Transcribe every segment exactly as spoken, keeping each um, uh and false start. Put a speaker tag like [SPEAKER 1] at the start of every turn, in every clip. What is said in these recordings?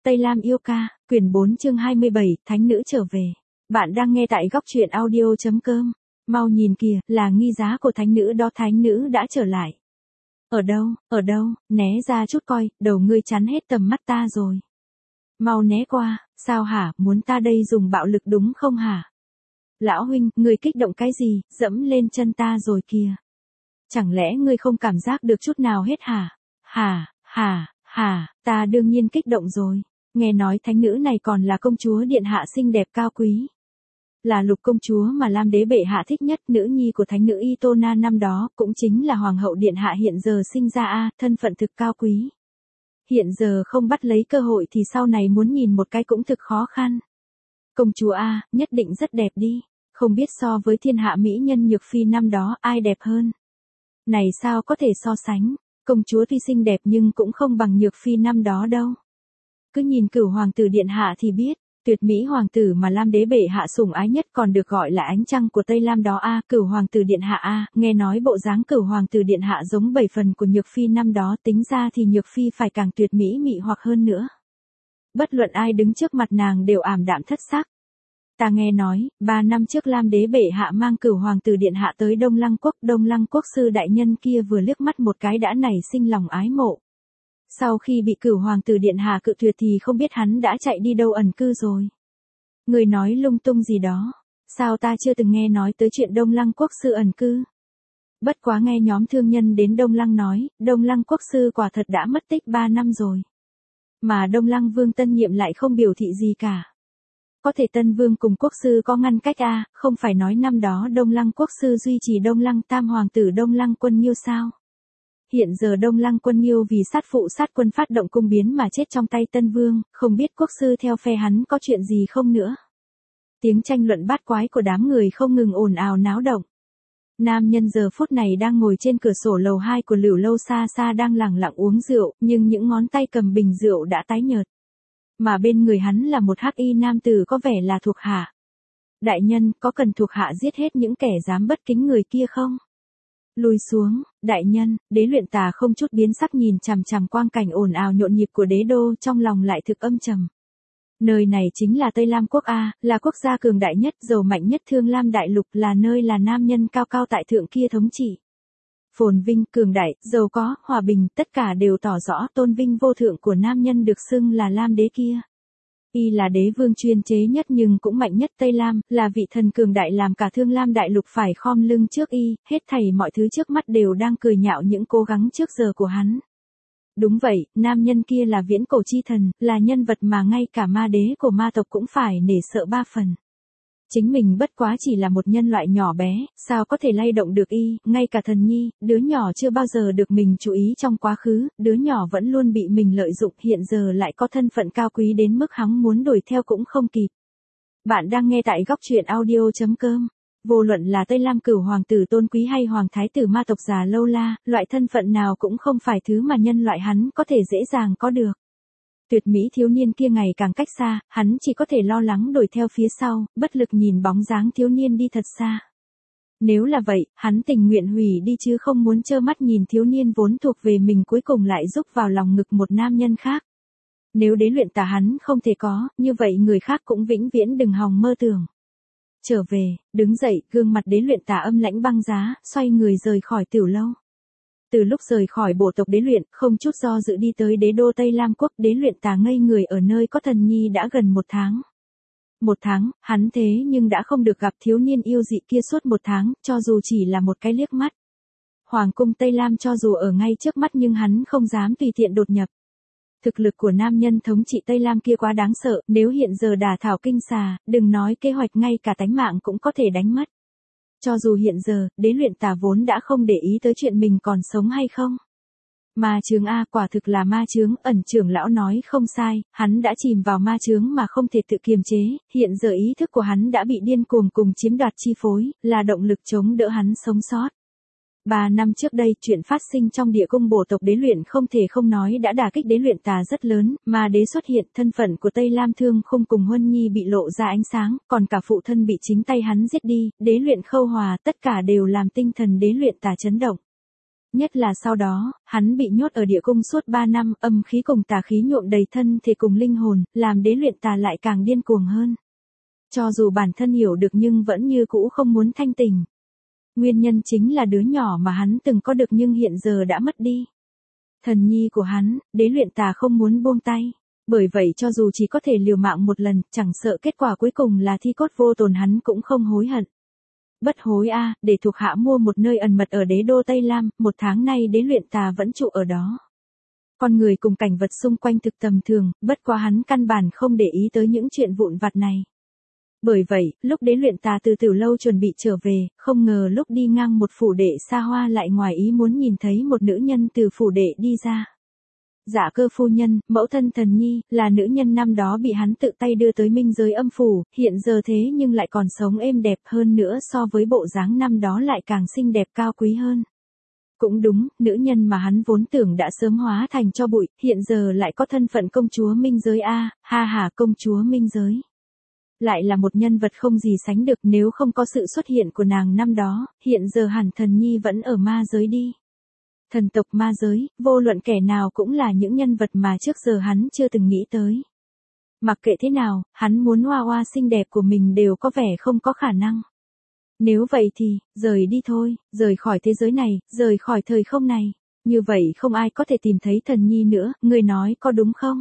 [SPEAKER 1] Tây Lam yêu ca, quyển bốn chương hai mươi bảy, Thánh nữ trở về. Bạn đang nghe tại góc truyện audio chấm com. Mau nhìn kìa, là nghi giá của thánh nữ đó, thánh nữ đã trở lại. Ở đâu, ở đâu, né ra chút coi, đầu ngươi chắn hết tầm mắt ta rồi. Mau né qua, sao hả, muốn ta đây dùng bạo lực đúng không hả? Lão huynh, ngươi kích động cái gì, dẫm lên chân ta rồi kìa. Chẳng lẽ ngươi không cảm giác được chút nào hết hả? Hả, hả, hả, ta đương nhiên kích động rồi. Nghe nói thánh nữ này còn là công chúa điện hạ xinh đẹp cao quý. Là lục công chúa mà Lam đế bệ hạ thích nhất, nữ nhi của thánh nữ Itona năm đó, cũng chính là hoàng hậu điện hạ hiện giờ sinh ra a, thân phận thực cao quý. Hiện giờ không bắt lấy cơ hội thì sau này muốn nhìn một cái cũng thực khó khăn. Công chúa a, nhất định rất đẹp đi, không biết so với thiên hạ mỹ nhân Nhược Phi năm đó ai đẹp hơn. Này sao có thể so sánh, công chúa tuy xinh đẹp nhưng cũng không bằng Nhược Phi năm đó đâu. Cứ nhìn Cửu hoàng tử điện hạ thì biết, tuyệt mỹ hoàng tử mà Lam đế bệ hạ sủng ái nhất còn được gọi là ánh trăng của Tây Lam đó a, Cửu hoàng tử điện hạ a, nghe nói bộ dáng Cửu hoàng tử điện hạ giống bảy phần của Nhược Phi năm đó, tính ra thì Nhược Phi phải càng tuyệt mỹ mị hoặc hơn nữa. Bất luận ai đứng trước mặt nàng đều ảm đạm thất sắc. Ta nghe nói, ba năm trước Lam đế bệ hạ mang Cửu hoàng tử điện hạ tới Đông Lăng quốc, Đông Lăng quốc sư đại nhân kia vừa liếc mắt một cái đã nảy sinh lòng ái mộ. Sau khi bị Cửu hoàng tử điện hạ cự tuyệt thì không biết hắn đã chạy đi đâu ẩn cư rồi. Người nói lung tung gì đó, sao ta chưa từng nghe nói tới chuyện Đông Lăng quốc sư ẩn cư. Bất quá nghe nhóm thương nhân đến Đông Lăng nói, Đông Lăng quốc sư quả thật đã mất tích ba năm rồi. Mà Đông Lăng vương tân nhiệm lại không biểu thị gì cả. Có thể Tân Vương cùng quốc sư có ngăn cách a, à, không phải nói năm đó Đông Lăng quốc sư duy trì Đông Lăng tam hoàng tử Đông Lăng Quân Nghiêu sao? Hiện giờ Đông Lăng Quân Nghiêu vì sát phụ sát quân phát động cung biến mà chết trong tay Tân Vương, không biết quốc sư theo phe hắn có chuyện gì không nữa. Tiếng tranh luận bát quái của đám người không ngừng ồn ào náo động. Nam nhân giờ phút này đang ngồi trên cửa sổ lầu hai của Lửu lâu xa xa đang lẳng lặng uống rượu, nhưng những ngón tay cầm bình rượu đã tái nhợt. Mà bên người hắn là một hắc y nam tử có vẻ là thuộc hạ. Đại nhân, có cần thuộc hạ giết hết những kẻ dám bất kính người kia không? Lùi xuống, đại nhân. Đế Luyện Tà không chút biến sắc nhìn chằm chằm quang cảnh ồn ào nhộn nhịp của đế đô, trong lòng lại thực âm trầm. Nơi này chính là Tây Lam quốc a, là quốc gia cường đại nhất, giàu mạnh nhất Thương Lam đại lục, là nơi là nam nhân cao cao tại thượng kia thống trị. Phồn vinh, cường đại, giàu có, hòa bình, tất cả đều tỏ rõ tôn vinh vô thượng của nam nhân được xưng là Lam đế kia. Y là đế vương chuyên chế nhất nhưng cũng mạnh nhất Tây Lam, là vị thần cường đại làm cả Thương Lam đại lục phải khom lưng trước y, hết thảy mọi thứ trước mắt đều đang cười nhạo những cố gắng trước giờ của hắn. Đúng vậy, nam nhân kia là viễn cổ chi thần, là nhân vật mà ngay cả ma đế của ma tộc cũng phải nể sợ ba phần. Chính mình bất quá chỉ là một nhân loại nhỏ bé, sao có thể lay động được y, ngay cả thần nhi, đứa nhỏ chưa bao giờ được mình chú ý trong quá khứ, đứa nhỏ vẫn luôn bị mình lợi dụng, hiện giờ lại có thân phận cao quý đến mức hắn muốn đuổi theo cũng không kịp. Bạn đang nghe tại góc truyện audio chấm com. Vô luận là Tây Lam Cửu hoàng tử tôn quý hay hoàng thái tử ma tộc già lâu la, loại thân phận nào cũng không phải thứ mà nhân loại hắn có thể dễ dàng có được. Tuyệt mỹ thiếu niên kia ngày càng cách xa, hắn chỉ có thể lo lắng đuổi theo phía sau, bất lực nhìn bóng dáng thiếu niên đi thật xa. Nếu là vậy, hắn tình nguyện hủy đi chứ không muốn trơ mắt nhìn thiếu niên vốn thuộc về mình cuối cùng lại rúc vào lòng ngực một nam nhân khác. Nếu Đế Luyện Tà hắn không thể có, như vậy người khác cũng vĩnh viễn đừng hòng mơ tưởng. Trở về, đứng dậy, gương mặt Đế Luyện Tà âm lãnh băng giá, xoay người rời khỏi tiểu lâu. Từ lúc rời khỏi bộ tộc Đế Luyện, không chút do dự đi tới đế đô Tây Lam quốc, Đế Luyện Tà ngây người ở nơi có thần nhi đã gần một tháng. Một tháng, hắn thế nhưng đã không được gặp thiếu niên yêu dị kia suốt một tháng, cho dù chỉ là một cái liếc mắt. Hoàng cung Tây Lam cho dù ở ngay trước mắt nhưng hắn không dám tùy tiện đột nhập. Thực lực của nam nhân thống trị Tây Lam kia quá đáng sợ, nếu hiện giờ đả thảo kinh xà, đừng nói kế hoạch ngay cả tánh mạng cũng có thể đánh mất. Cho dù hiện giờ, Đế Luyện Tà vốn đã không để ý tới chuyện mình còn sống hay không. Ma chướng a, quả thực là ma chướng, Ẩn trưởng lão nói không sai, hắn đã chìm vào ma chướng mà không thể tự kiềm chế, hiện giờ ý thức của hắn đã bị điên cuồng cùng chiếm đoạt chi phối, là động lực chống đỡ hắn sống sót. Ba năm trước đây, chuyện phát sinh trong địa cung bộ tộc Đế Luyện không thể không nói đã đả kích Đế Luyện Tà rất lớn, mà đế xuất hiện, thân phận của Tây Lam Thương Khung cùng Huân Nhi bị lộ ra ánh sáng, còn cả phụ thân bị chính tay hắn giết đi, Đế Luyện Khâu Hòa, tất cả đều làm tinh thần Đế Luyện Tà chấn động. Nhất là sau đó, hắn bị nhốt ở địa cung suốt ba năm, âm khí cùng tà khí nhuộm đầy thân thể cùng linh hồn, làm đế luyện tà lại càng điên cuồng hơn. Cho dù bản thân hiểu được nhưng vẫn như cũ không muốn thanh tỉnh. Nguyên nhân chính là đứa nhỏ mà hắn từng có được nhưng hiện giờ đã mất đi. Thần nhi của hắn, đế luyện tà không muốn buông tay. Bởi vậy cho dù chỉ có thể liều mạng một lần, chẳng sợ kết quả cuối cùng là thi cốt vô tồn hắn cũng không hối hận. Bất hối a, à, để thuộc hạ mua một nơi ẩn mật ở đế đô Tây Lam, một tháng nay đế luyện tà vẫn trụ ở đó. Con người cùng cảnh vật xung quanh thực tầm thường, bất quá hắn căn bản không để ý tới những chuyện vụn vặt này. Bởi vậy, lúc đế luyện tà từ Tiểu Lâu chuẩn bị trở về, không ngờ lúc đi ngang một phủ đệ xa hoa lại ngoài ý muốn nhìn thấy một nữ nhân từ phủ đệ đi ra. Dạ Cơ phu nhân, mẫu thân Thần Nhi, là nữ nhân năm đó bị hắn tự tay đưa tới minh giới âm phủ, hiện giờ thế nhưng lại còn sống êm đẹp hơn nữa so với bộ dáng năm đó lại càng xinh đẹp cao quý hơn. Cũng đúng, nữ nhân mà hắn vốn tưởng đã sớm hóa thành cho bụi, hiện giờ lại có thân phận công chúa minh giới a, ha ha, công chúa minh giới. Lại là một nhân vật không gì sánh được, nếu không có sự xuất hiện của nàng năm đó, hiện giờ hẳn Thần Nhi vẫn ở ma giới đi. Thần tộc ma giới, vô luận kẻ nào cũng là những nhân vật mà trước giờ hắn chưa từng nghĩ tới. Mặc kệ thế nào, hắn muốn hoa hoa xinh đẹp của mình đều có vẻ không có khả năng. Nếu vậy thì, rời đi thôi, rời khỏi thế giới này, rời khỏi thời không này. Như vậy không ai có thể tìm thấy Thần Nhi nữa, người nói có đúng không?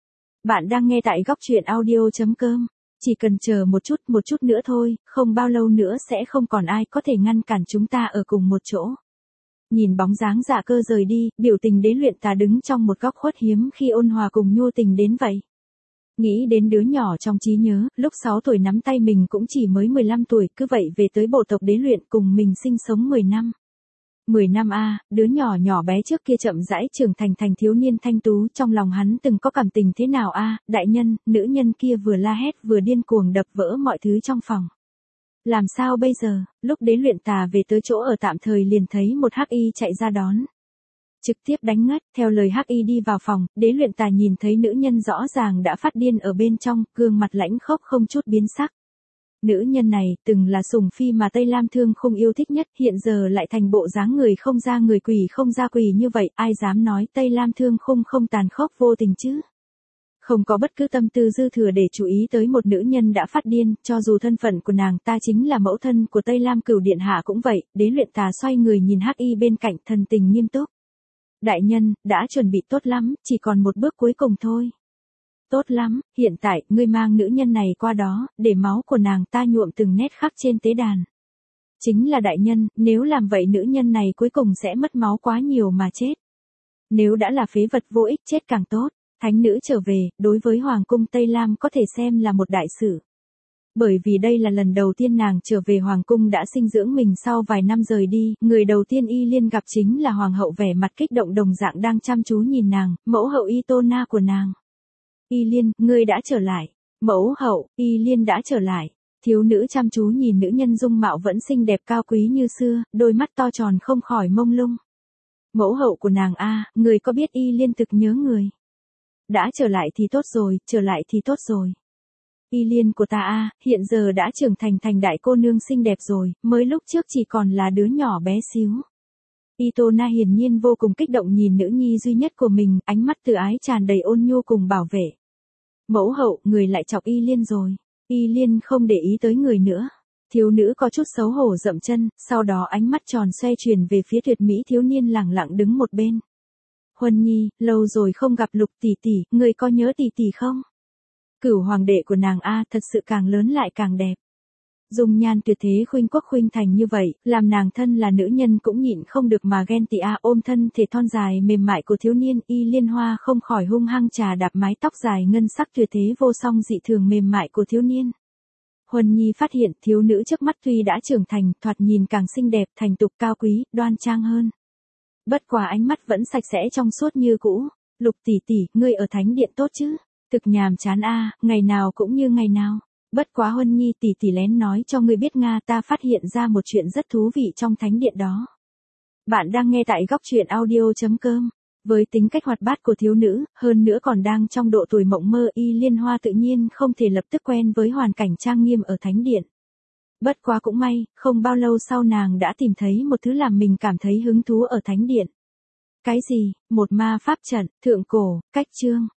[SPEAKER 1] Bạn đang nghe tại góc truyện audio chấm com. Chỉ cần chờ một chút, một chút nữa thôi, không bao lâu nữa sẽ không còn ai có thể ngăn cản chúng ta ở cùng một chỗ. Nhìn bóng dáng Dạ Cơ rời đi, biểu tình đế luyện tà đứng trong một góc khuất hiếm khi ôn hòa cùng nhu tình đến vậy. Nghĩ đến đứa nhỏ trong trí nhớ, lúc sáu tuổi nắm tay mình cũng chỉ mới mười lăm tuổi, cứ vậy về tới bộ tộc đế luyện cùng mình sinh sống mười năm. mười năm a, à, đứa nhỏ nhỏ bé trước kia chậm rãi trưởng thành thành thiếu niên thanh tú, trong lòng hắn từng có cảm tình thế nào a, à, đại nhân, nữ nhân kia vừa la hét vừa điên cuồng đập vỡ mọi thứ trong phòng. Làm sao bây giờ, lúc đế luyện tà về tới chỗ ở tạm thời liền thấy một hắc y chạy ra đón. Trực tiếp đánh ngất, theo lời hắc y đi vào phòng, đế luyện tà nhìn thấy nữ nhân rõ ràng đã phát điên ở bên trong, gương mặt lãnh khốc không chút biến sắc. Nữ nhân này, từng là sủng phi mà Tây Lam Thương không yêu thích nhất, hiện giờ lại thành bộ dáng người không ra người quỷ không ra quỷ như vậy, ai dám nói Tây Lam Thương không không tàn khốc vô tình chứ? Không có bất cứ tâm tư dư thừa để chú ý tới một nữ nhân đã phát điên, cho dù thân phận của nàng ta chính là mẫu thân của Tây Lam Cửu Điện Hạ cũng vậy, đế luyện tà xoay người nhìn hắc y bên cạnh, thần tình nghiêm túc. Đại nhân, đã chuẩn bị tốt lắm, chỉ còn một bước cuối cùng thôi. Tốt lắm, hiện tại, ngươi mang nữ nhân này qua đó, để máu của nàng ta nhuộm từng nét khắc trên tế đàn. Chính là đại nhân, nếu làm vậy nữ nhân này cuối cùng sẽ mất máu quá nhiều mà chết. Nếu đã là phế vật vô ích chết càng tốt. Thánh nữ trở về, đối với Hoàng cung Tây Lam có thể xem là một đại sự. Bởi vì đây là lần đầu tiên nàng trở về Hoàng cung đã sinh dưỡng mình sau vài năm rời đi, người đầu tiên Y Liên gặp chính là Hoàng hậu vẻ mặt kích động đồng dạng đang chăm chú nhìn nàng, mẫu hậu Y Tô Na của nàng. Y Liên, ngươi đã trở lại. Mẫu hậu, Y Liên đã trở lại. Thiếu nữ chăm chú nhìn nữ nhân dung mạo vẫn xinh đẹp cao quý như xưa, đôi mắt to tròn không khỏi mông lung. Mẫu hậu của nàng a, người có biết Y Liên thực nhớ người. Đã trở lại thì tốt rồi, trở lại thì tốt rồi. Y Liên của ta a, hiện giờ đã trưởng thành thành đại cô nương xinh đẹp rồi, mới lúc trước chỉ còn là đứa nhỏ bé xíu. Y Tô Na hiển nhiên vô cùng kích động nhìn nữ nhi duy nhất của mình, ánh mắt từ ái tràn đầy ôn nhu cùng bảo vệ. Mẫu hậu, người lại chọc Y Liên rồi. Y Liên không để ý tới người nữa. Thiếu nữ có chút xấu hổ dậm chân, sau đó ánh mắt tròn xoay chuyển về phía tuyệt mỹ thiếu niên lẳng lặng đứng một bên. Huân Nhi, lâu rồi không gặp Lục tỷ tỷ, người có nhớ tỷ tỷ không? Cửu hoàng đệ của nàng a, thật sự càng lớn lại càng đẹp. Dung nhan tuyệt thế khuynh quốc khuynh thành như vậy, làm nàng thân là nữ nhân cũng nhịn không được mà ghen tị a, ôm thân thể thon dài mềm mại của thiếu niên, Y Liên Hoa không khỏi hung hăng trà đạp mái tóc dài ngân sắc tuyệt thế vô song dị thường mềm mại của thiếu niên. Huân Nhi phát hiện thiếu nữ trước mắt tuy đã trưởng thành, thoạt nhìn càng xinh đẹp, thành tục cao quý, đoan trang hơn. Bất quá ánh mắt vẫn sạch sẽ trong suốt như cũ. Lục tỷ tỷ, ngươi ở thánh điện tốt chứ? Thực nhàm chán a, ngày nào cũng như ngày nào. Bất quá Huân Nhi tỷ tỷ lén nói cho ngươi biết Nga, ta phát hiện ra một chuyện rất thú vị trong thánh điện đó. Bạn đang nghe tại góc truyện audio chấm com. Với tính cách hoạt bát của thiếu nữ, hơn nữa còn đang trong độ tuổi mộng mơ, Y Liên Hoa tự nhiên không thể lập tức quen với hoàn cảnh trang nghiêm ở thánh điện. Bất quá cũng may, không bao lâu sau nàng đã tìm thấy một thứ làm mình cảm thấy hứng thú ở thánh điện. Cái gì? Một ma pháp trận, thượng cổ, cách chương.